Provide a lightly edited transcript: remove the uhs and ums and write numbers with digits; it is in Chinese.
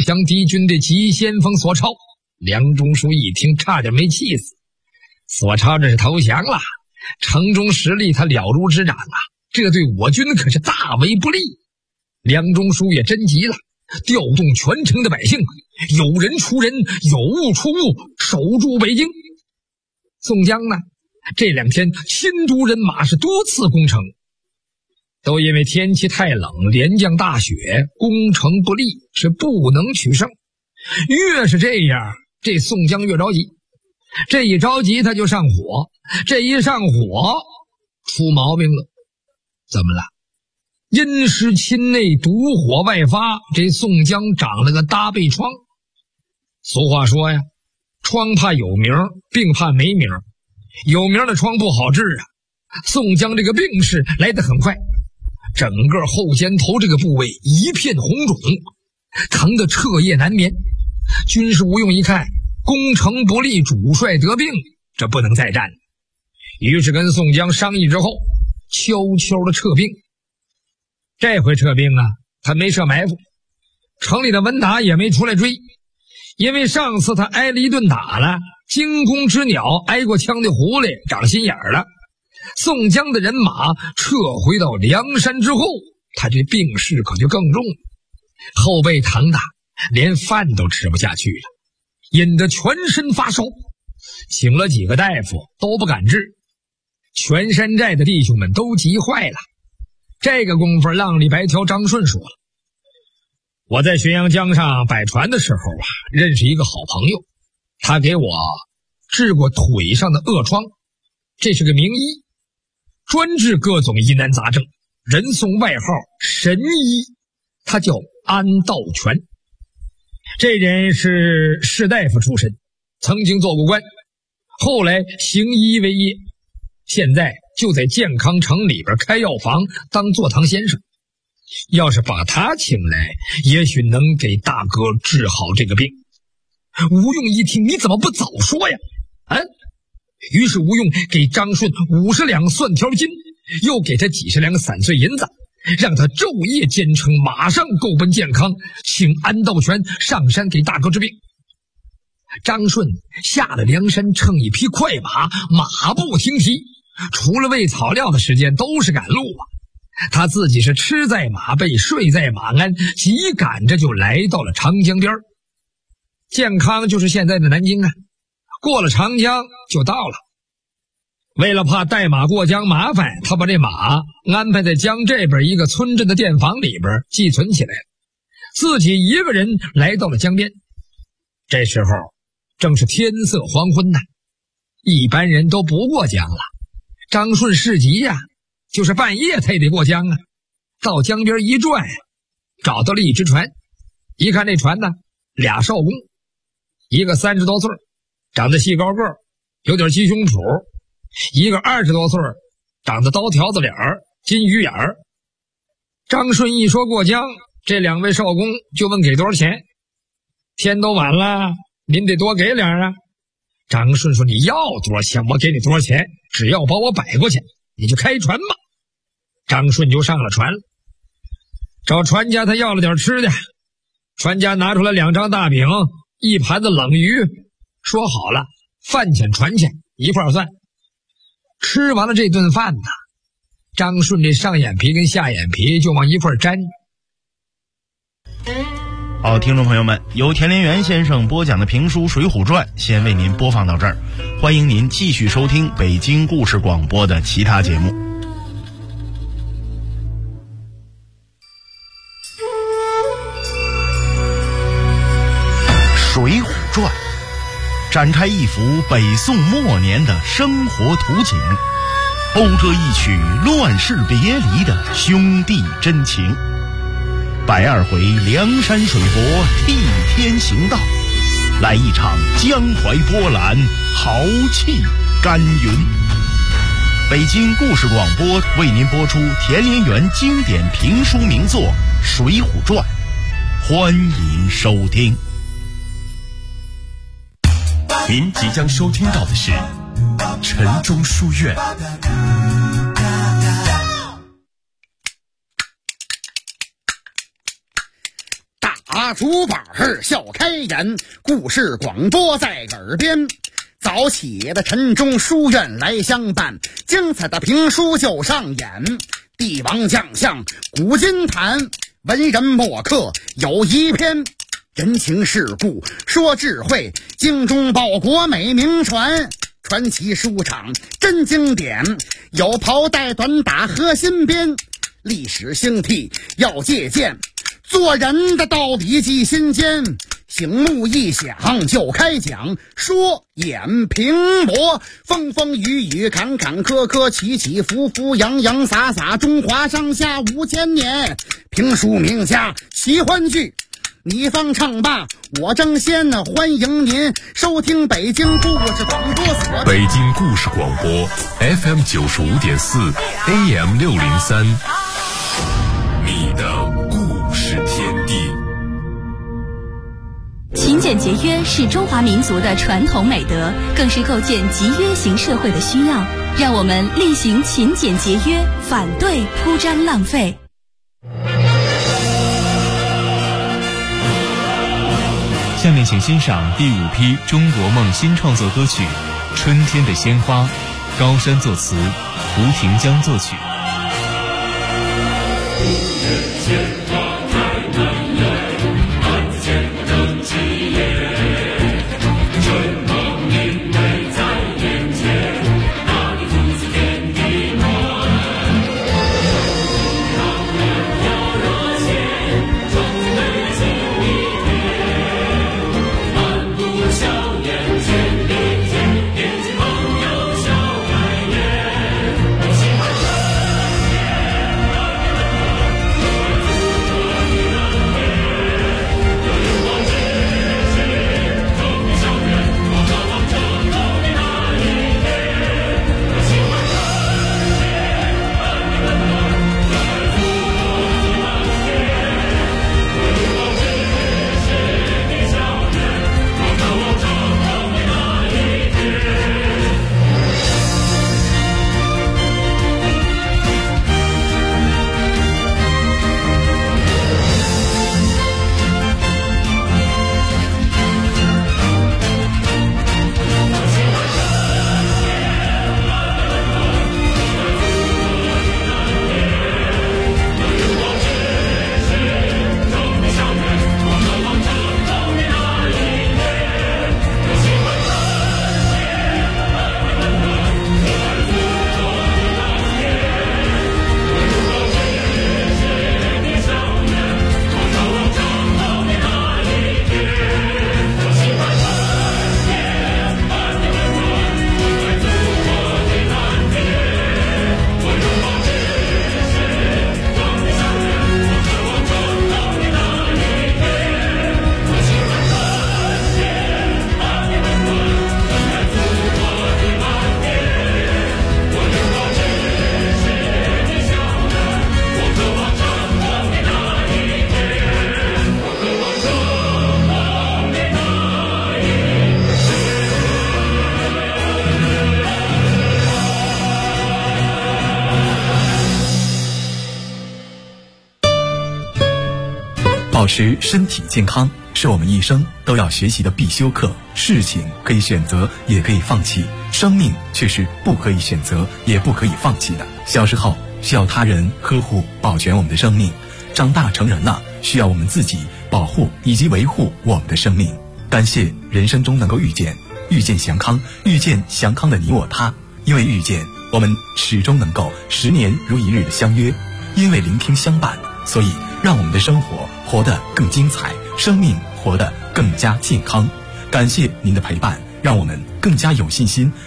降敌军的急先锋索超。梁中书一听，差点没气死。索超这是投降了，城中实力他了如指掌啊，这对我军可是大为不利。梁中书也真急了，调动全城的百姓，有人出人，有物出物，守住北京。宋江呢，这2天亲督人马是多次攻城，都因为天气太冷，连降大雪，攻城不利，是不能取胜。越是这样，这宋江越着急，这一着急他就上火，这一上火出毛病了。怎么了？因湿侵内，毒火外发，这宋江长了个大背疮。俗话说呀，疮怕有名，病怕没名。有名的疮不好治啊，宋江这个病势来得很快，整个后肩头这个部位一片红肿，疼得彻夜难眠。军师吴用一看，攻城不利，主帅得病，这不能再战了。于是跟宋江商议之后，悄悄的撤兵。这回撤兵啊，他没设埋伏，城里的文达也没出来追，因为上次他挨了一顿打了，惊弓之鸟挨过枪的狐狸长心眼儿了。宋江的人马撤回到梁山之后，他这病势可就更重了，后背疼的连饭都吃不下去了，引得全身发烧，请了几个大夫都不敢治。全山寨的弟兄们都急坏了。这个功夫，浪里白条张顺说了，我在浔阳江上摆船的时候啊，认识一个好朋友，他给我治过腿上的恶疮，这是个名医，专治各种疑难杂症，人送外号神医，他叫安道全。这人是士大夫出身，曾经做过官，后来行医为业，现在就在健康城里边开药房当坐堂先生。要是把他请来，也许能给大哥治好这个病。吴用一听，你怎么不早说呀？于是吴用给张顺50两蒜条金，又给他几十两散碎银子，让他昼夜兼程，马上够奔健康，请安道全上山给大哥治病。张顺下了梁山，乘一匹快马，马不停蹄，除了喂草料的时间都是赶路啊。他自己是吃在马背，睡在马鞍，急赶着就来到了长江边。健康就是现在的南京啊，过了长江就到了。为了怕带马过江麻烦，他把这马安排在江这边一个村镇的店房里边寄存起来了，自己一个人来到了江边。这时候正是天色黄昏呐，一般人都不过江了。张顺市集呀，就是半夜他也得过江啊。到江边一转，找到了一只船，一看这船呢，俩少公，一个30多岁，长得细高个，有点鸡胸脯，一个20多岁，长得刀条子脸，金鱼眼儿。张顺一说过江，这2位少公就问给多少钱。天都晚了，您得多给点啊。张顺说，你要多少钱我给你多少钱，只要把我摆过去，你就开船吧。张顺就上了船了，找船家他要了点吃的。船家拿出来2张大饼，一盘子冷鱼，说好了饭钱船钱一块算。吃完了这顿饭呢，张顺这上眼皮跟下眼皮就往一块粘。 好，听众朋友们，由田连元先生播讲的评书《水浒传》先为您播放到这儿，欢迎您继续收听北京故事广播的其他节目。《水浒传》展开一幅北宋末年的生活图景，讴歌一曲乱世别离的兄弟真情。120回梁山水泊替天行道，来一场江淮波澜，豪气干云。北京故事广播为您播出田连元经典评书名作《水浒传》，欢迎收听。 您即将收听到的是城中书院。 拿竹板笑开眼，故事广播在耳边。早起的晨钟书院来相伴，精彩的评书就上演。帝王将相古今谈，文人墨客有一篇。人情世故说智慧，精忠报国美名传。传奇书场真经典，有袍带短打和新编。历史兴替要借鉴，做人的道理记心间。醒目一响就开讲，说演评驳，风风雨雨坎坎坷坷，起起伏伏洋洋洒洒，中华上下5000年。评书名家奇欢聚，你方唱罢我争先，欢迎您收听北京故事广播所。 北京故事广播 FM 95.4 AM 603，你的故事天地。 勤俭节约是中华民族的传统美德，更是构建集约型社会的需要。让我们厉行勤俭节约，反对铺张浪费。 下面请欣赏第5批中国梦新创作歌曲《春天的鲜花》，高山作词，胡廷江作曲。 保持身体健康是我们一生都要学习的必修课。事情可以选择，也可以放弃，生命却是不可以选择，也不可以放弃的。小时候需要他人呵护保全我们的生命，长大成人了，需要我们自己保护以及维护我们的生命。感谢人生中能够遇见祥康，遇见祥康的你我他。因为遇见，我们始终能够10年如一日的相约；因为聆听相伴，所以让我们的生活活得更精彩，生命活得更加健康。感谢您的陪伴，让我们更加有信心